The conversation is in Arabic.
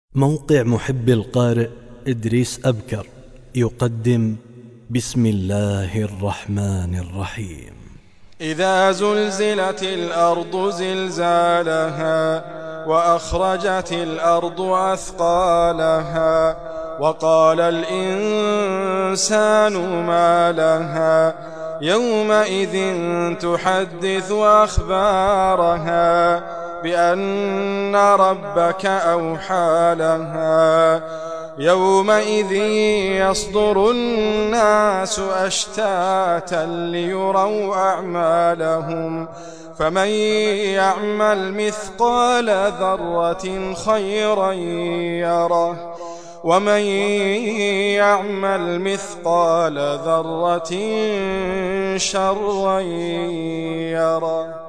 موقع محب القارئ إدريس أبكر يقدم بسم الله الرحمن الرحيم. إذا زلزلت الأرض زلزالها وأخرجت الأرض أثقالها وقال الإنسان ما لها يومئذ تحدث أخبارها بأن ربك أوحى لها يومئذ يصدر الناس أشتاتا ليروا أعمالهم فمن يعمل مثقال ذرة خيرا يره ومن يعمل مثقال ذرة شرا يره.